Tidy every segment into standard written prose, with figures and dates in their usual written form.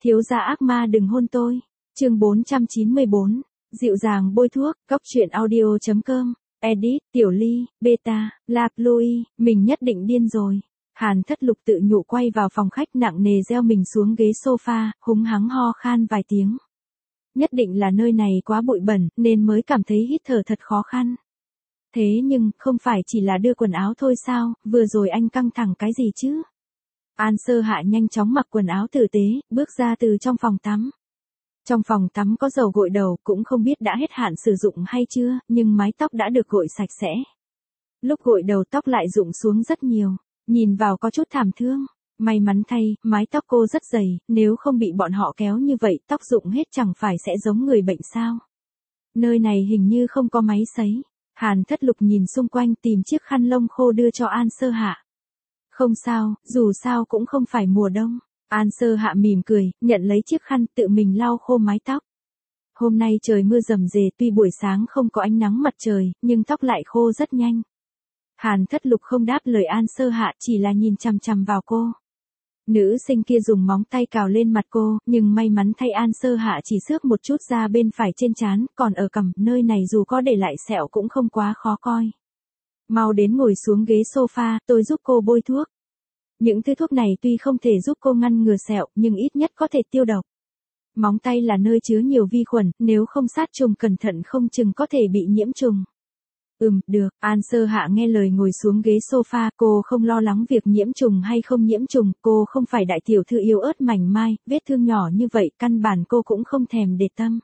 Thiếu gia ác ma đừng hôn tôi. Chương 494. Dịu dàng bôi thuốc, Cóc truyện audio.com. Edit, Tiểu Ly, Beta, La Chloe, mình nhất định điên rồi. Hàn Thất Lục tự nhủ quay vào phòng khách nặng nề gieo mình xuống ghế sofa, húng hắng ho khan vài tiếng. Nhất định là nơi này quá bụi bẩn, nên mới cảm thấy hít thở thật khó khăn. Thế nhưng, không phải chỉ là đưa quần áo thôi sao, vừa rồi anh căng thẳng cái gì chứ? An Sơ Hạ nhanh chóng mặc quần áo tử tế, bước ra từ trong phòng tắm. Trong phòng tắm có dầu gội đầu, cũng không biết đã hết hạn sử dụng hay chưa, nhưng mái tóc đã được gội sạch sẽ. Lúc gội đầu tóc lại rụng xuống rất nhiều, nhìn vào có chút thảm thương. May mắn thay, mái tóc cô rất dày, nếu không bị bọn họ kéo như vậy, tóc rụng hết chẳng phải sẽ giống người bệnh sao. Nơi này hình như không có máy sấy. Hàn Thất Lục nhìn xung quanh tìm chiếc khăn lông khô đưa cho An Sơ Hạ. Không sao, dù sao cũng không phải mùa đông. An Sơ Hạ mỉm cười, nhận lấy chiếc khăn tự mình lau khô mái tóc. Hôm nay trời mưa rầm rề, tuy buổi sáng không có ánh nắng mặt trời, nhưng tóc lại khô rất nhanh. Hàn Thất Lục không đáp lời An Sơ Hạ, chỉ là nhìn chằm chằm vào cô. Nữ sinh kia dùng móng tay cào lên mặt cô, nhưng may mắn thay An Sơ Hạ chỉ xước một chút da bên phải trên trán, còn ở cằm, nơi này dù có để lại sẹo cũng không quá khó coi. Mau đến ngồi xuống ghế sofa, tôi giúp cô bôi thuốc. Những thứ thuốc này tuy không thể giúp cô ngăn ngừa sẹo, nhưng ít nhất có thể tiêu độc. Móng tay là nơi chứa nhiều vi khuẩn, nếu không sát trùng cẩn thận không chừng có thể bị nhiễm trùng. Được, An Sơ Hạ nghe lời ngồi xuống ghế sofa, cô không lo lắng việc nhiễm trùng hay không nhiễm trùng, cô không phải đại tiểu thư yếu ớt mảnh mai, vết thương nhỏ như vậy, căn bản cô cũng không thèm để tâm.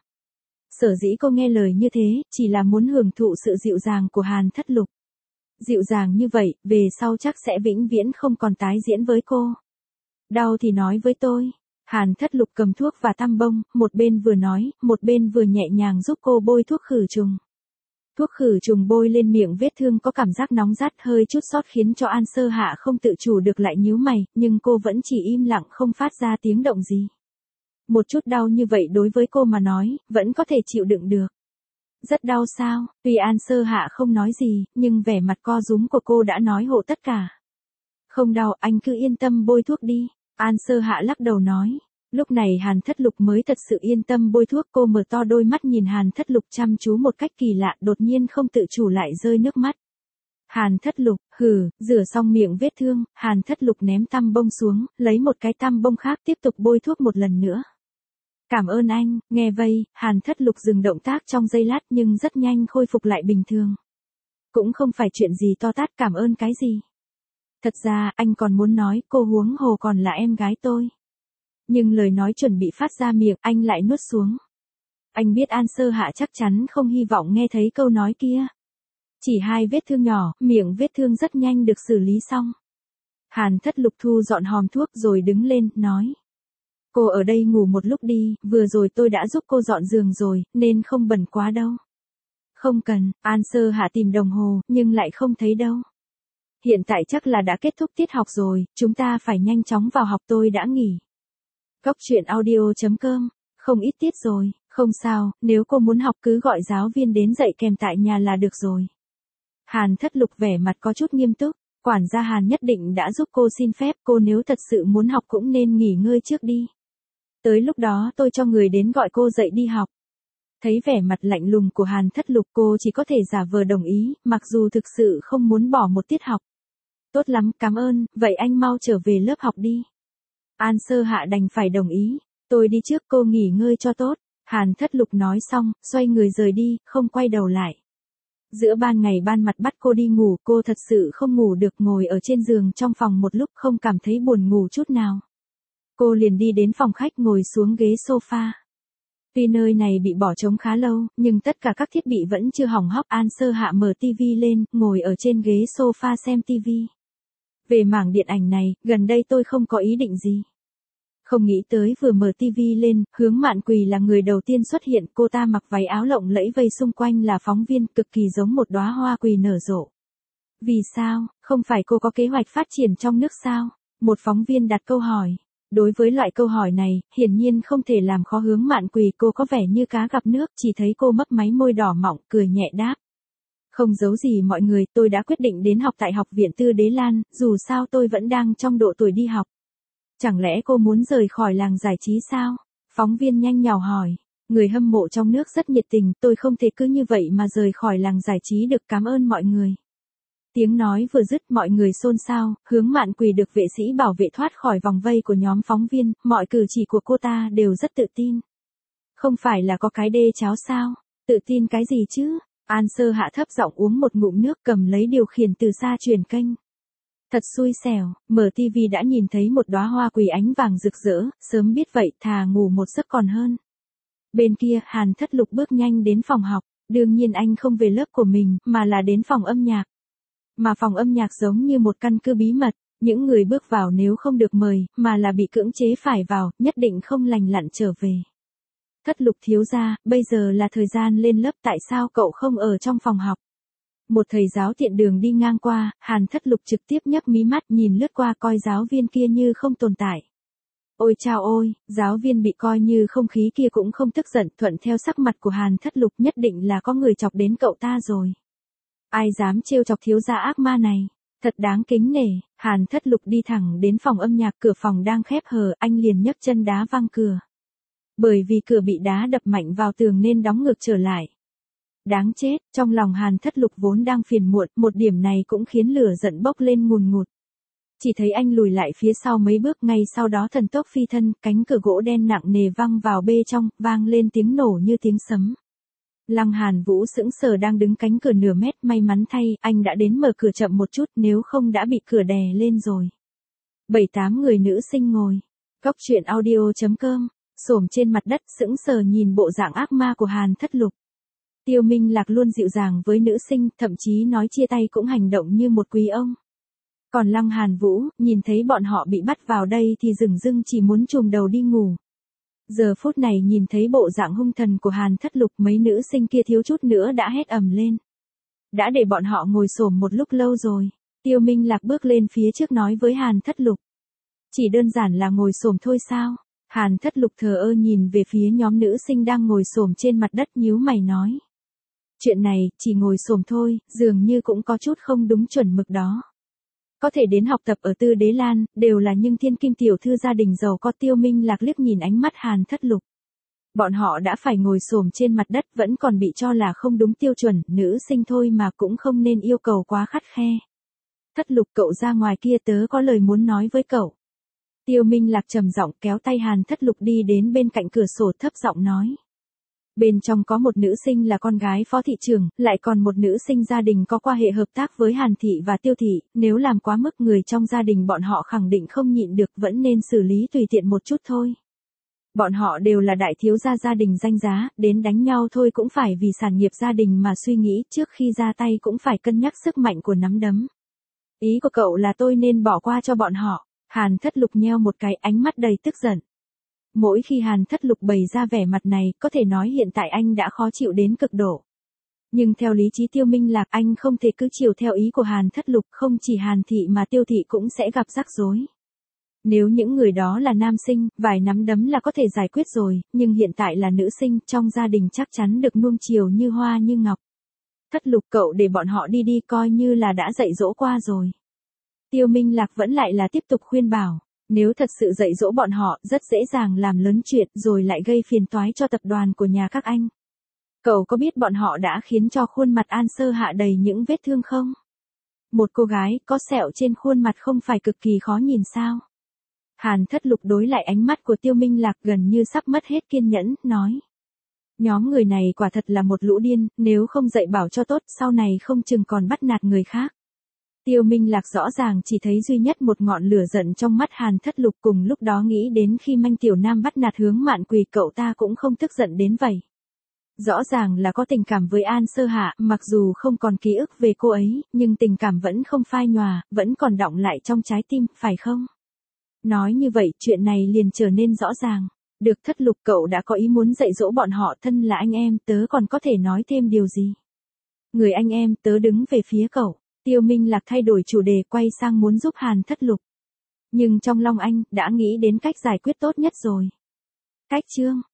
Sở dĩ cô nghe lời như thế, chỉ là muốn hưởng thụ sự dịu dàng của Hàn Thất Lục. Dịu dàng như vậy, về sau chắc sẽ vĩnh viễn không còn tái diễn với cô. Đau thì nói với tôi. Hàn Thất Lục cầm thuốc và tăm bông, một bên vừa nói, một bên vừa nhẹ nhàng giúp cô bôi thuốc khử trùng. Thuốc khử trùng bôi lên miệng vết thương có cảm giác nóng rát hơi chút sót khiến cho An Sơ Hạ không tự chủ được lại nhíu mày, nhưng cô vẫn chỉ im lặng không phát ra tiếng động gì. Một chút đau như vậy đối với cô mà nói, vẫn có thể chịu đựng được. Rất đau sao? Tuy An Sơ Hạ không nói gì, nhưng vẻ mặt co rúm của cô đã nói hộ tất cả. Không đau, anh cứ yên tâm bôi thuốc đi. An Sơ Hạ lắc đầu nói. Lúc này Hàn Thất Lục mới thật sự yên tâm bôi thuốc, cô mở to đôi mắt nhìn Hàn Thất Lục chăm chú một cách kỳ lạ, đột nhiên không tự chủ lại rơi nước mắt. Hàn Thất Lục, rửa xong miệng vết thương, Hàn Thất Lục ném tăm bông xuống, lấy một cái tăm bông khác tiếp tục bôi thuốc một lần nữa. Cảm ơn anh, nghe vây, Hàn Thất Lục dừng động tác trong giây lát nhưng rất nhanh khôi phục lại bình thường. Cũng không phải chuyện gì to tát, cảm ơn cái gì. Thật ra, anh còn muốn nói, cô huống hồ còn là em gái tôi. Nhưng lời nói chuẩn bị phát ra miệng, anh lại nuốt xuống. Anh biết An Sơ Hạ chắc chắn không hy vọng nghe thấy câu nói kia. Chỉ 2 vết thương nhỏ, miệng vết thương rất nhanh được xử lý xong. Hàn Thất Lục thu dọn hòm thuốc rồi đứng lên, nói. Cô ở đây ngủ một lúc đi, vừa rồi tôi đã giúp cô dọn giường rồi, nên không bẩn quá đâu. Không cần, An Sơ Hạ tìm đồng hồ, nhưng lại không thấy đâu. Hiện tại chắc là đã kết thúc tiết học rồi, chúng ta phải nhanh chóng vào học, tôi đã nghỉ. Cóc truyện audio.com, không ít tiết rồi, không sao, nếu cô muốn học cứ gọi giáo viên đến dạy kèm tại nhà là được rồi. Hàn Thất Lục vẻ mặt có chút nghiêm túc, quản gia Hàn nhất định đã giúp cô xin phép, cô nếu thật sự muốn học cũng nên nghỉ ngơi trước đi. Tới lúc đó tôi cho người đến gọi cô dậy đi học. Thấy vẻ mặt lạnh lùng của Hàn Thất Lục cô chỉ có thể giả vờ đồng ý, mặc dù thực sự không muốn bỏ một tiết học. Tốt lắm, cảm ơn, vậy anh mau trở về lớp học đi. An Sơ Hạ đành phải đồng ý, tôi đi trước, cô nghỉ ngơi cho tốt. Hàn Thất Lục nói xong, xoay người rời đi, không quay đầu lại. Giữa ban ngày ban mặt bắt cô đi ngủ, cô thật sự không ngủ được, ngồi ở trên giường trong phòng một lúc không cảm thấy buồn ngủ chút nào. Cô liền đi đến phòng khách ngồi xuống ghế sofa. Tuy nơi này bị bỏ trống khá lâu, nhưng tất cả các thiết bị vẫn chưa hỏng hóc. An Sơ Hạ mở tivi lên, ngồi ở trên ghế sofa xem tivi. Về mảng điện ảnh này, gần đây tôi không có ý định gì. Không nghĩ tới vừa mở tivi lên, Hướng Mạn Quỳ là người đầu tiên xuất hiện, cô ta mặc váy áo lộng lẫy vây xung quanh là phóng viên, cực kỳ giống một đóa hoa quỳ nở rộ. Vì sao, không phải cô có kế hoạch phát triển trong nước sao? Một phóng viên đặt câu hỏi. Đối với loại câu hỏi này, hiển nhiên không thể làm khó Hướng Mạn Quỳ, cô có vẻ như cá gặp nước, chỉ thấy cô mấp máy môi đỏ mọng, cười nhẹ đáp. Không giấu gì mọi người, tôi đã quyết định đến học tại Học viện Tư Đế Lan, dù sao tôi vẫn đang trong độ tuổi đi học. Chẳng lẽ cô muốn rời khỏi làng giải trí sao? Phóng viên nhanh nhào hỏi. Người hâm mộ trong nước rất nhiệt tình, tôi không thể cứ như vậy mà rời khỏi làng giải trí được, cảm ơn mọi người. Tiếng nói vừa dứt mọi người xôn xao, Hướng Mạn Quỳ được vệ sĩ bảo vệ thoát khỏi vòng vây của nhóm phóng viên, mọi cử chỉ của cô ta đều rất tự tin. Không phải là có cái đê cháo sao? Tự tin cái gì chứ? An Sơ hạ thấp giọng uống một ngụm nước, cầm lấy điều khiển từ xa truyền kênh. Thật xui xẻo, mở tivi đã nhìn thấy một đóa hoa quỳ ánh vàng rực rỡ, sớm biết vậy thà ngủ một giấc còn hơn. Bên kia, Hàn Thất Lục bước nhanh đến phòng học, đương nhiên anh không về lớp của mình, mà là đến phòng âm nhạc. Mà phòng âm nhạc giống như một căn cứ bí mật, những người bước vào nếu không được mời, mà là bị cưỡng chế phải vào, nhất định không lành lặn trở về. Thất Lục thiếu gia, bây giờ là thời gian lên lớp, tại sao cậu không ở trong phòng học? Một thầy giáo tiện đường đi ngang qua, Hàn Thất Lục trực tiếp nhấc mí mắt nhìn lướt qua coi giáo viên kia như không tồn tại. Ôi chao ôi, giáo viên bị coi như không khí kia cũng không tức giận, thuận theo sắc mặt của Hàn Thất Lục, nhất định là có người chọc đến cậu ta rồi. Ai dám trêu chọc thiếu gia ác ma này, thật đáng kính nể. Hàn Thất Lục đi thẳng đến phòng âm nhạc, cửa phòng đang khép hờ, anh liền nhấc chân đá văng cửa. Bởi vì cửa bị đá đập mạnh vào tường nên đóng ngược trở lại. Đáng chết, trong lòng Hàn Thất Lục vốn đang phiền muộn, một điểm này cũng khiến lửa giận bốc lên ngùn ngụt. Chỉ thấy anh lùi lại phía sau mấy bước, ngay sau đó thần tốc phi thân, cánh cửa gỗ đen nặng nề văng vào bê trong, vang lên tiếng nổ như tiếng sấm. Lăng Hàn Vũ sững sờ đang đứng cánh cửa nửa mét, may mắn thay, anh đã đến mở cửa chậm một chút, nếu không đã bị cửa đè lên rồi. 7-8 người nữ sinh ngồi. Góc truyện audio.com, xổm trên mặt đất sững sờ nhìn bộ dạng ác ma của Hàn Thất Lục. Tiêu Minh Lạc luôn dịu dàng với nữ sinh, thậm chí nói chia tay cũng hành động như một quý ông. Còn Lăng Hàn Vũ, nhìn thấy bọn họ bị bắt vào đây thì dửng dưng chỉ muốn chùm đầu đi ngủ. Giờ phút này nhìn thấy bộ dạng hung thần của Hàn Thất Lục, mấy nữ sinh kia thiếu chút nữa đã hét ầm lên. Đã để bọn họ ngồi xổm một lúc lâu rồi. Tiêu Minh Lạc bước lên phía trước nói với Hàn Thất Lục. Chỉ đơn giản là ngồi xổm thôi sao? Hàn Thất Lục thờ ơ nhìn về phía nhóm nữ sinh đang ngồi xổm trên mặt đất, nhíu mày nói. Chuyện này, chỉ ngồi xổm thôi, dường như cũng có chút không đúng chuẩn mực đó. Có thể đến học tập ở Tư Đế Lan, đều là những thiên kim tiểu thư gia đình giàu có. Tiêu Minh Lạc liếc nhìn ánh mắt Hàn Thất Lục. Bọn họ đã phải ngồi xổm trên mặt đất, vẫn còn bị cho là không đúng tiêu chuẩn, nữ sinh thôi mà cũng không nên yêu cầu quá khắt khe. Thất Lục, cậu ra ngoài kia, tớ có lời muốn nói với cậu. Tiêu Minh Lạc trầm giọng kéo tay Hàn Thất Lục đi đến bên cạnh cửa sổ, thấp giọng nói. Bên trong có một nữ sinh là con gái phó thị trưởng, lại còn một nữ sinh gia đình có quan hệ hợp tác với Hàn thị và Tiêu thị, nếu làm quá mức người trong gia đình bọn họ khẳng định không nhịn được, vẫn nên xử lý tùy tiện một chút thôi. Bọn họ đều là đại thiếu gia gia đình danh giá, đến đánh nhau thôi cũng phải vì sản nghiệp gia đình mà suy nghĩ, trước khi ra tay cũng phải cân nhắc sức mạnh của nắm đấm. Ý của cậu là tôi nên bỏ qua cho bọn họ? Hàn Thất Lục nheo một cái, ánh mắt đầy tức giận. Mỗi khi Hàn Thất Lục bày ra vẻ mặt này, có thể nói hiện tại anh đã khó chịu đến cực độ. Nhưng theo lý trí Tiêu Minh Lạc, anh không thể cứ chiều theo ý của Hàn Thất Lục, không chỉ Hàn thị mà Tiêu thị cũng sẽ gặp rắc rối. Nếu những người đó là nam sinh, vài nắm đấm là có thể giải quyết rồi, nhưng hiện tại là nữ sinh, trong gia đình chắc chắn được nuông chiều như hoa như ngọc. Thất Lục, cậu để bọn họ đi đi, coi như là đã dạy dỗ qua rồi. Tiêu Minh Lạc vẫn lại là tiếp tục khuyên bảo. Nếu thật sự dạy dỗ bọn họ, rất dễ dàng làm lớn chuyện, rồi lại gây phiền toái cho tập đoàn của nhà các anh. Cậu có biết bọn họ đã khiến cho khuôn mặt An Sơ Hạ đầy những vết thương không? Một cô gái có sẹo trên khuôn mặt không phải cực kỳ khó nhìn sao? Hàn Thất Lục đối lại ánh mắt của Tiêu Minh Lạc, gần như sắp mất hết kiên nhẫn, nói. Nhóm người này quả thật là một lũ điên, nếu không dạy bảo cho tốt, sau này không chừng còn bắt nạt người khác. Tiêu Minh Lạc rõ ràng chỉ thấy duy nhất một ngọn lửa giận trong mắt Hàn Thất Lục, cùng lúc đó nghĩ đến khi Manh Tiểu Nam bắt nạt Hướng Mạn Quỳ, cậu ta cũng không tức giận đến vậy. Rõ ràng là có tình cảm với An Sơ Hạ, mặc dù không còn ký ức về cô ấy, nhưng tình cảm vẫn không phai nhòa, vẫn còn đọng lại trong trái tim, phải không? Nói như vậy, chuyện này liền trở nên rõ ràng. Được Thất Lục, cậu đã có ý muốn dạy dỗ bọn họ, thân là anh em, tớ còn có thể nói thêm điều gì? Người anh em, tớ đứng về phía cậu. Tiêu Minh Lạc thay đổi chủ đề, quay sang muốn giúp Hàn Thất Lục. Nhưng trong lòng anh, đã nghĩ đến cách giải quyết tốt nhất rồi. Cách chương